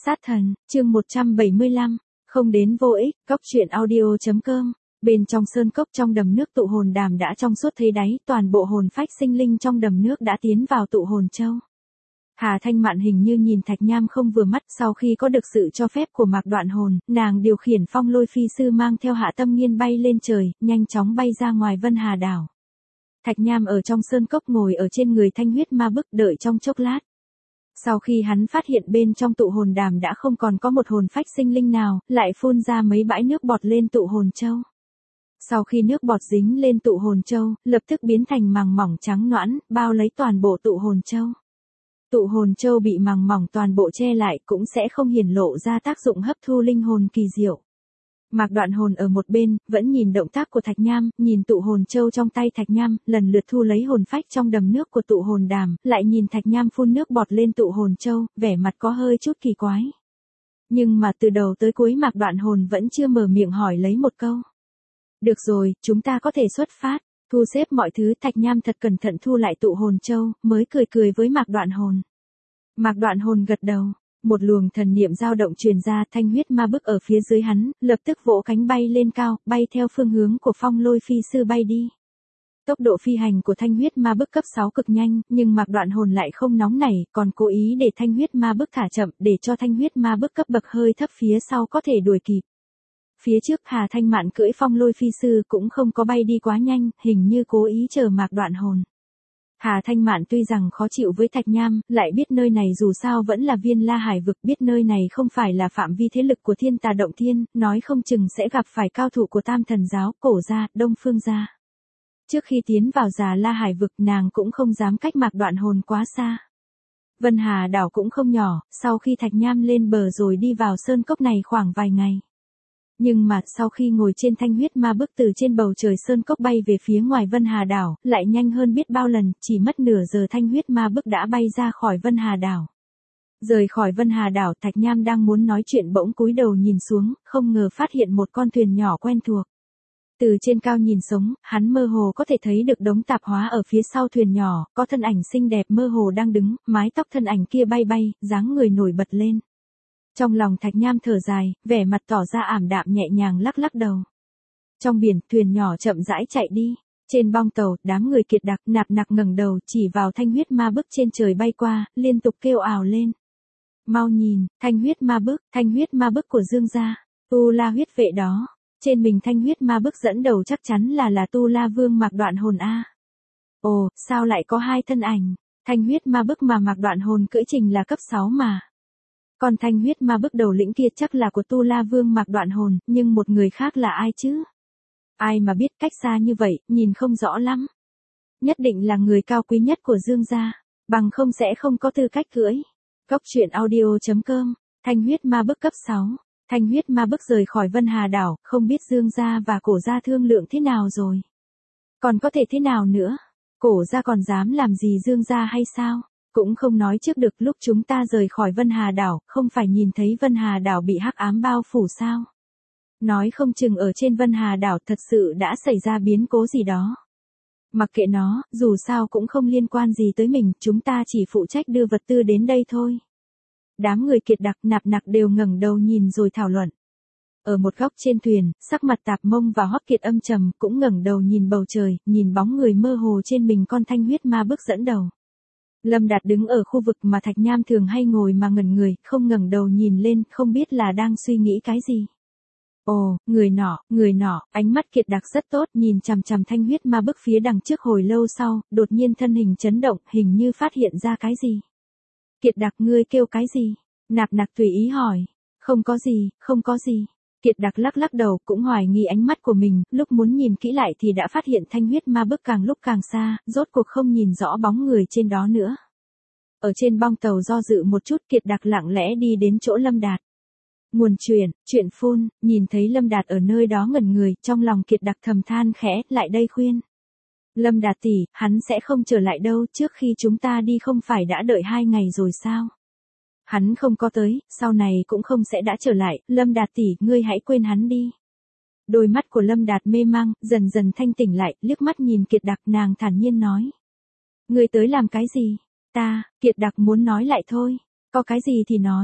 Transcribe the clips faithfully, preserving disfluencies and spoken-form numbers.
Sát thần, chương một trăm bảy mươi lăm, không đến vô ích, cốc truyện audio chấm com. Bên trong sơn cốc trong đầm nước tụ hồn đàm đã trong suốt thấy đáy, toàn bộ hồn phách sinh linh trong đầm nước đã tiến vào tụ hồn châu. Hà Thanh Mạn hình như nhìn Thạch Nham không vừa mắt, sau khi có được sự cho phép của Mạc Đoạn Hồn, nàng điều khiển Phong Lôi Phi Sư mang theo Hạ Tâm Nghiên bay lên trời, nhanh chóng bay ra ngoài Vân Hà đảo. Thạch Nham ở trong sơn cốc ngồi ở trên người Thanh Huyết Ma Bức đợi trong chốc lát. Sau khi hắn phát hiện bên trong tụ hồn đàm đã không còn có một hồn phách sinh linh nào, lại phun ra mấy bãi nước bọt lên tụ hồn châu. Sau khi nước bọt dính lên tụ hồn châu, lập tức biến thành màng mỏng trắng nõn, bao lấy toàn bộ tụ hồn châu. Tụ hồn châu bị màng mỏng toàn bộ che lại cũng sẽ không hiển lộ ra tác dụng hấp thu linh hồn kỳ diệu. Mạc Đoạn Hồn ở một bên, vẫn nhìn động tác của Thạch Nham, nhìn tụ hồn châu trong tay Thạch Nham, lần lượt thu lấy hồn phách trong đầm nước của tụ hồn đàm, lại nhìn Thạch Nham phun nước bọt lên tụ hồn châu, vẻ mặt có hơi chút kỳ quái. Nhưng mà từ đầu tới cuối Mạc Đoạn Hồn vẫn chưa mở miệng hỏi lấy một câu. Được rồi, chúng ta có thể xuất phát. Thu xếp mọi thứ, Thạch Nham thật cẩn thận thu lại tụ hồn châu, mới cười cười với Mạc Đoạn Hồn. Mạc Đoạn Hồn gật đầu. Một luồng thần niệm dao động truyền ra, Thanh Huyết Ma Bức ở phía dưới hắn, lập tức vỗ cánh bay lên cao, bay theo phương hướng của Phong Lôi Phi Sư bay đi. Tốc độ phi hành của Thanh Huyết Ma Bức cấp sáu cực nhanh, nhưng Mạc Đoạn Hồn lại không nóng nảy, còn cố ý để Thanh Huyết Ma Bức thả chậm, để cho Thanh Huyết Ma Bức cấp bậc hơi thấp phía sau có thể đuổi kịp. Phía trước Hà Thanh Mạn cưỡi Phong Lôi Phi Sư cũng không có bay đi quá nhanh, hình như cố ý chờ Mạc Đoạn Hồn. Hà Thanh Mạn tuy rằng khó chịu với Thạch Nham, lại biết nơi này dù sao vẫn là Viên La Hải vực, biết nơi này không phải là phạm vi thế lực của Thiên Tà Động Thiên, nói không chừng sẽ gặp phải cao thủ của Tam Thần Giáo, Cổ gia, Đông Phương gia. Trước khi tiến vào Già La Hải vực, nàng cũng không dám cách Mạc Đoạn Hồn quá xa. Vân Hà đảo cũng không nhỏ, sau khi Thạch Nham lên bờ rồi đi vào sơn cốc này khoảng vài ngày. Nhưng mà, sau khi ngồi trên Thanh Huyết Ma Bức từ trên bầu trời sơn cốc bay về phía ngoài Vân Hà đảo, lại nhanh hơn biết bao lần, chỉ mất nửa giờ Thanh Huyết Ma Bức đã bay ra khỏi Vân Hà đảo. Rời khỏi Vân Hà đảo, Thạch Nham đang muốn nói chuyện bỗng cúi đầu nhìn xuống, không ngờ phát hiện một con thuyền nhỏ quen thuộc. Từ trên cao nhìn xuống, hắn mơ hồ có thể thấy được đống tạp hóa ở phía sau thuyền nhỏ, có thân ảnh xinh đẹp mơ hồ đang đứng, mái tóc thân ảnh kia bay bay, dáng người nổi bật lên. Trong lòng Thạch Nham thở dài, vẻ mặt tỏ ra ảm đạm nhẹ nhàng lắc lắc đầu. Trong biển, thuyền nhỏ chậm rãi chạy đi. Trên bong tàu, đám người kiệt đặc nạp nặc ngẩng đầu chỉ vào Thanh Huyết Ma Bức trên trời bay qua, liên tục kêu ào lên. Mau nhìn, Thanh Huyết Ma Bức, Thanh Huyết Ma Bức của Dương gia, Tu La huyết vệ đó. Trên mình Thanh Huyết Ma Bức dẫn đầu chắc chắn là là Tu La Vương Mạc Đoạn Hồn a. Ồ, sao lại có hai thân ảnh? Thanh Huyết Ma Bức mà Mạc Đoạn Hồn cưỡi trình là cấp sáu mà. Còn Thanh Huyết Ma Bức đầu lĩnh kia chắc là của Tu La Vương Mạc Đoạn Hồn, nhưng một người khác là ai chứ? Ai mà biết, cách xa như vậy, nhìn không rõ lắm. Nhất định là người cao quý nhất của Dương gia, bằng không sẽ không có tư cách cưỡi. Cốc truyện audio chấm com, Thanh Huyết Ma Bức cấp sáu. Thanh Huyết Ma Bức rời khỏi Vân Hà đảo, không biết Dương gia và Cổ gia thương lượng thế nào rồi. Còn có thể thế nào nữa? Cổ gia còn dám làm gì Dương gia hay sao? Cũng không nói trước được, lúc chúng ta rời khỏi Vân Hà đảo, không phải nhìn thấy Vân Hà đảo bị hắc ám bao phủ sao? Nói không chừng ở trên Vân Hà đảo thật sự đã xảy ra biến cố gì đó. Mặc kệ nó, dù sao cũng không liên quan gì tới mình, chúng ta chỉ phụ trách đưa vật tư đến đây thôi. Đám người kiệt đặc nạp nặc đều ngẩng đầu nhìn rồi thảo luận. Ở một góc trên thuyền, sắc mặt Tạp Mông và Hoắc Kiệt âm trầm, cũng ngẩng đầu nhìn bầu trời, nhìn bóng người mơ hồ trên mình con Thanh Huyết Ma Bức dẫn đầu. Lâm Đạt đứng ở khu vực mà Thạch Nham thường hay ngồi mà ngẩn người, không ngẩng đầu nhìn lên, không biết là đang suy nghĩ cái gì. Ồ, người nọ, người nọ, ánh mắt Kiệt đặc rất tốt, nhìn chằm chằm Thanh Huyết Ma Bức phía đằng trước hồi lâu sau, đột nhiên thân hình chấn động, hình như phát hiện ra cái gì. Kiệt đặc, ngươi kêu cái gì? Nạp nặc tùy ý hỏi. Không có gì, không có gì. Kiệt đặc lắc lắc đầu, cũng hoài nghi ánh mắt của mình, lúc muốn nhìn kỹ lại thì đã phát hiện Thanh Huyết Ma Bức càng lúc càng xa, rốt cuộc không nhìn rõ bóng người trên đó nữa. Ở trên bong tàu do dự một chút, Kiệt đặc lặng lẽ đi đến chỗ Lâm Đạt. Nguồn truyền, chuyện phun, nhìn thấy Lâm Đạt ở nơi đó ngẩn người, trong lòng Kiệt đặc thầm than khẽ, lại đây khuyên. Lâm Đạt tỷ, hắn sẽ không trở lại đâu, trước khi chúng ta đi không phải đã đợi hai ngày rồi sao? Hắn không có tới, sau này cũng không sẽ đã trở lại, Lâm Đạt tỷ, ngươi hãy quên hắn đi. Đôi mắt của Lâm Đạt mê mang, dần dần thanh tỉnh lại, liếc mắt nhìn Kiệt đặc, nàng thản nhiên nói. Ngươi tới làm cái gì? Ta, Kiệt đặc muốn nói lại thôi, có cái gì thì nói.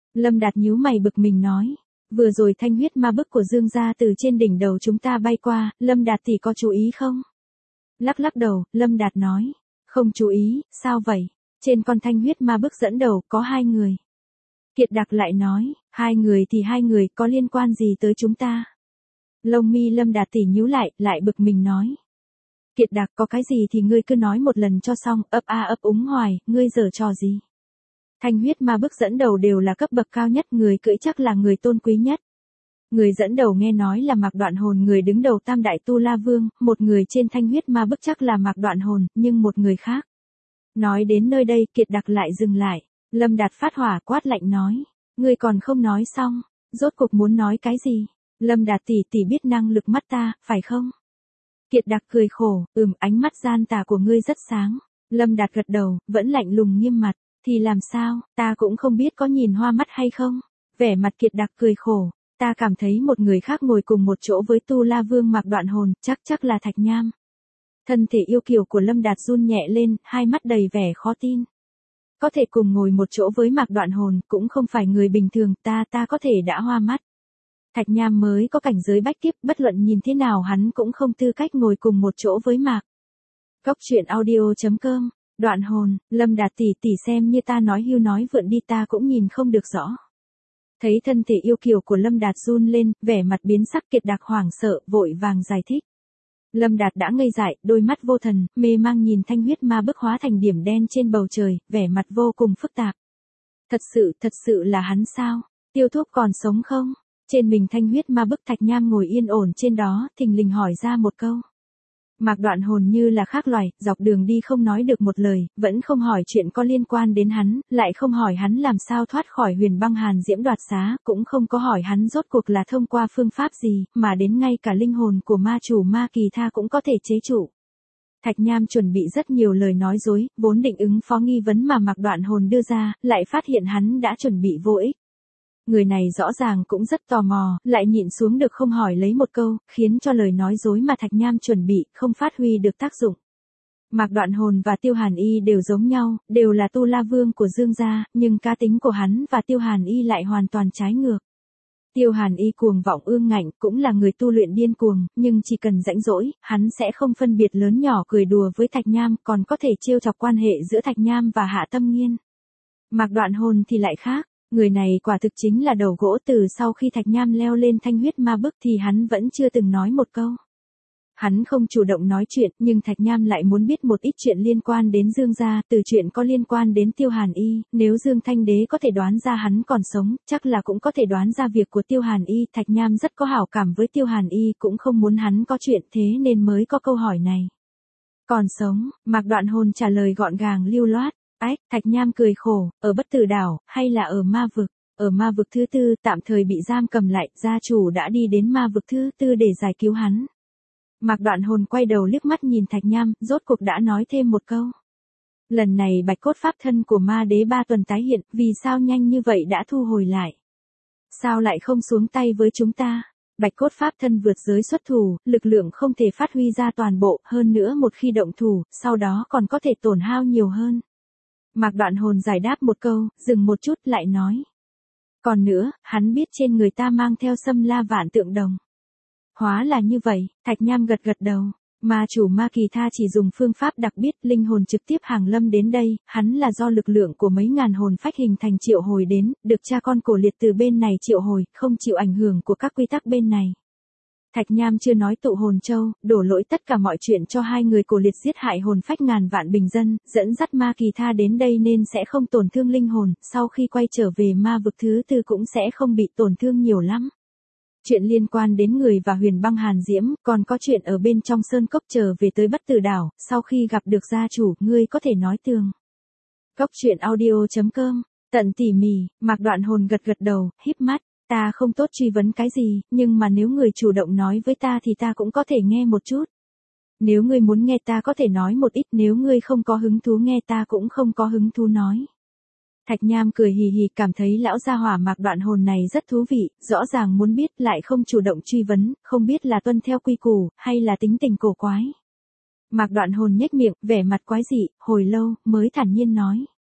Lâm Đạt nhíu mày bực mình nói. Vừa rồi thanh huyết ma bức của Dương gia từ trên đỉnh đầu chúng ta bay qua, Lâm Đạt tỷ có chú ý không? Lắc lắc đầu, Lâm Đạt nói. Không chú ý, sao vậy? Trên con thanh huyết ma bức dẫn đầu có hai người. Kiệt Đặc lại nói, hai người thì hai người có liên quan gì tới chúng ta? Lông mi Lâm Đạt tỷ nhíu lại, lại bực mình nói. Kiệt Đặc có cái gì thì ngươi cứ nói một lần cho xong, ấp a ấp úng hoài, ngươi giở trò gì? Thanh huyết ma bức dẫn đầu đều là cấp bậc cao nhất, người cưỡi chắc là người tôn quý nhất. Người dẫn đầu nghe nói là Mạc Đoạn Hồn, người đứng đầu Tam Đại Tu La Vương, một người trên thanh huyết ma bức chắc là Mạc Đoạn Hồn, nhưng một người khác. Nói đến nơi đây, Kiệt Đặc lại dừng lại. Lâm Đạt phát hỏa quát lạnh nói. Ngươi còn không nói xong, rốt cuộc muốn nói cái gì? Lâm Đạt tỷ tỷ biết năng lực mắt ta, phải không? Kiệt Đặc cười khổ, ừm, ánh mắt gian tà của ngươi rất sáng. Lâm Đạt gật đầu, vẫn lạnh lùng nghiêm mặt. Thì làm sao, ta cũng không biết có nhìn hoa mắt hay không? Vẻ mặt Kiệt Đặc cười khổ. Ta cảm thấy một người khác ngồi cùng một chỗ với Tu La Vương Mạc Đoạn Hồn, chắc chắc là Thạch Nham. Thân thể yêu kiều của Lâm Đạt run nhẹ lên, hai mắt đầy vẻ khó tin. Có thể cùng ngồi một chỗ với Mạc Đoạn Hồn, cũng không phải người bình thường, ta ta có thể đã hoa mắt. Thạch Nham mới có cảnh giới bách kiếp, bất luận nhìn thế nào hắn cũng không tư cách ngồi cùng một chỗ với Mạc. Cốc truyện audio chấm com, Đoạn Hồn, Lâm Đạt tỷ tỷ xem như ta nói hưu nói vượn đi, ta cũng nhìn không được rõ. Thấy thân thể yêu kiều của Lâm Đạt run lên, vẻ mặt biến sắc, Kiệt Đặc hoảng sợ, vội vàng giải thích. Lâm Đạt đã ngây dại, đôi mắt vô thần, mê mang nhìn thanh huyết ma bức hóa thành điểm đen trên bầu trời, vẻ mặt vô cùng phức tạp. Thật sự, thật sự là hắn sao? Tiêu Thúc còn sống không? Trên mình thanh huyết ma bức Thạch Nham ngồi yên ổn trên đó, thình lình hỏi ra một câu. Mạc Đoạn Hồn như là khác loài, dọc đường đi không nói được một lời, vẫn không hỏi chuyện có liên quan đến hắn, lại không hỏi hắn làm sao thoát khỏi huyền băng hàn diễm đoạt xá, cũng không có hỏi hắn rốt cuộc là thông qua phương pháp gì, mà đến ngay cả linh hồn của ma chủ Ma Kỳ Tha cũng có thể chế trụ. Thạch Nham chuẩn bị rất nhiều lời nói dối, vốn định ứng phó nghi vấn mà Mạc Đoạn Hồn đưa ra, lại phát hiện hắn đã chuẩn bị vô ích. Người này rõ ràng cũng rất tò mò, lại nhịn xuống được không hỏi lấy một câu, khiến cho lời nói dối mà Thạch Nham chuẩn bị không phát huy được tác dụng. Mạc Đoạn Hồn và Tiêu Hàn Y đều giống nhau, đều là Tu La Vương của Dương gia, nhưng cá tính của hắn và Tiêu Hàn Y lại hoàn toàn trái ngược. Tiêu Hàn Y cuồng vọng ương ngạnh, cũng là người tu luyện điên cuồng, nhưng chỉ cần rãnh rỗi, hắn sẽ không phân biệt lớn nhỏ cười đùa với Thạch Nham, còn có thể trêu chọc quan hệ giữa Thạch Nham và Hạ Tâm Nghiên. Mạc Đoạn Hồn thì lại khác. Người này quả thực chính là đầu gỗ, từ sau khi Thạch Nham leo lên thanh huyết ma bức thì hắn vẫn chưa từng nói một câu. Hắn không chủ động nói chuyện, nhưng Thạch Nham lại muốn biết một ít chuyện liên quan đến Dương gia, từ chuyện có liên quan đến Tiêu Hàn Y, nếu Dương Thanh Đế có thể đoán ra hắn còn sống, chắc là cũng có thể đoán ra việc của Tiêu Hàn Y. Thạch Nham rất có hảo cảm với Tiêu Hàn Y, cũng không muốn hắn có chuyện, thế nên mới có câu hỏi này. Còn sống, Mạc Đoạn Hồn trả lời gọn gàng lưu loát. Ách, Thạch Nham cười khổ, ở Bất Tử Đảo, hay là ở ma vực? Ở ma vực thứ tư, tạm thời bị giam cầm lại, gia chủ đã đi đến ma vực thứ tư để giải cứu hắn. Mạc Đoạn Hồn quay đầu liếc mắt nhìn Thạch Nham, rốt cuộc đã nói thêm một câu. Lần này bạch cốt pháp thân của ma đế ba tuần tái hiện, vì sao nhanh như vậy đã thu hồi lại? Sao lại không xuống tay với chúng ta? Bạch cốt pháp thân vượt giới xuất thủ, lực lượng không thể phát huy ra toàn bộ, hơn nữa một khi động thủ, sau đó còn có thể tổn hao nhiều hơn. Mạc Đoạn Hồn giải đáp một câu, dừng một chút lại nói. Còn nữa, hắn biết trên người ta mang theo Xâm La Vạn Tượng Đồng. Hóa là như vậy, Thạch Nham gật gật đầu. Ma chủ Ma Kỳ Tha chỉ dùng phương pháp đặc biệt, linh hồn trực tiếp hàng lâm đến đây, hắn là do lực lượng của mấy ngàn hồn phách hình thành triệu hồi đến, được cha con cổ liệt từ bên này triệu hồi, không chịu ảnh hưởng của các quy tắc bên này. Thạch Nham chưa nói tụ hồn châu, đổ lỗi tất cả mọi chuyện cho hai người cổ liệt giết hại hồn phách ngàn vạn bình dân, dẫn dắt Ma Kỳ Tha đến đây nên sẽ không tổn thương linh hồn, sau khi quay trở về ma vực thứ tư cũng sẽ không bị tổn thương nhiều lắm. Chuyện liên quan đến người và huyền băng hàn diễm, còn có chuyện ở bên trong sơn cốc trở về tới Bất Tử Đảo, sau khi gặp được gia chủ, ngươi có thể nói tường. Cốc truyện audio chấm com, tận tỉ mỉ, Mạc Đoạn Hồn gật gật đầu, híp mắt. Ta không tốt truy vấn cái gì, nhưng mà nếu người chủ động nói với ta thì ta cũng có thể nghe một chút. Nếu ngươi muốn nghe ta có thể nói một ít, nếu ngươi không có hứng thú nghe ta cũng không có hứng thú nói. Thạch Nham cười hì hì, cảm thấy lão gia hỏa Mạc Đoạn Hồn này rất thú vị, rõ ràng muốn biết lại không chủ động truy vấn, không biết là tuân theo quy củ, hay là tính tình cổ quái. Mạc Đoạn Hồn nhếch miệng, vẻ mặt quái dị, hồi lâu, mới thản nhiên nói.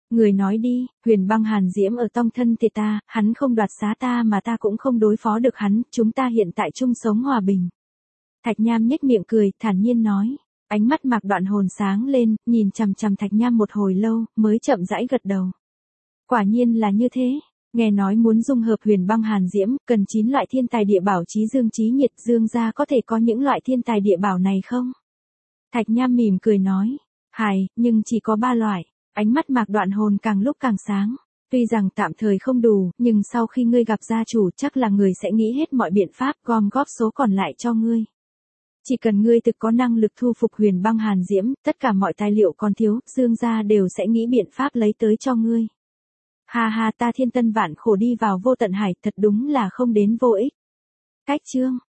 Người nói đi, Huyền Băng Hàn Diễm ở trong thân thể ta, hắn không đoạt xá ta mà ta cũng không đối phó được hắn, chúng ta hiện tại chung sống hòa bình. Thạch Nham nhếch miệng cười, thản nhiên nói. Ánh mắt Mạc Đoạn Hồn sáng lên, nhìn chằm chằm Thạch Nham một hồi lâu, mới chậm rãi gật đầu. Quả nhiên là như thế. Nghe nói muốn dung hợp Huyền Băng Hàn Diễm, cần chín loại thiên tài địa bảo chí dương chí nhiệt, Dương gia có thể có những loại thiên tài địa bảo này không? Thạch Nham mỉm cười nói. Hài, nhưng chỉ có ba loại. Ánh mắt Mạc Đoạn Hồn càng lúc càng sáng. Tuy rằng tạm thời không đủ, nhưng sau khi ngươi gặp gia chủ chắc là người sẽ nghĩ hết mọi biện pháp gom góp số còn lại cho ngươi. Chỉ cần ngươi thực có năng lực thu phục Huyền Băng Hàn Diễm, tất cả mọi tài liệu còn thiếu, Dương gia đều sẽ nghĩ biện pháp lấy tới cho ngươi. Ha ha, ta thiên tân vạn khổ đi vào vô tận hải, thật đúng là không đến vô ích. Cách chương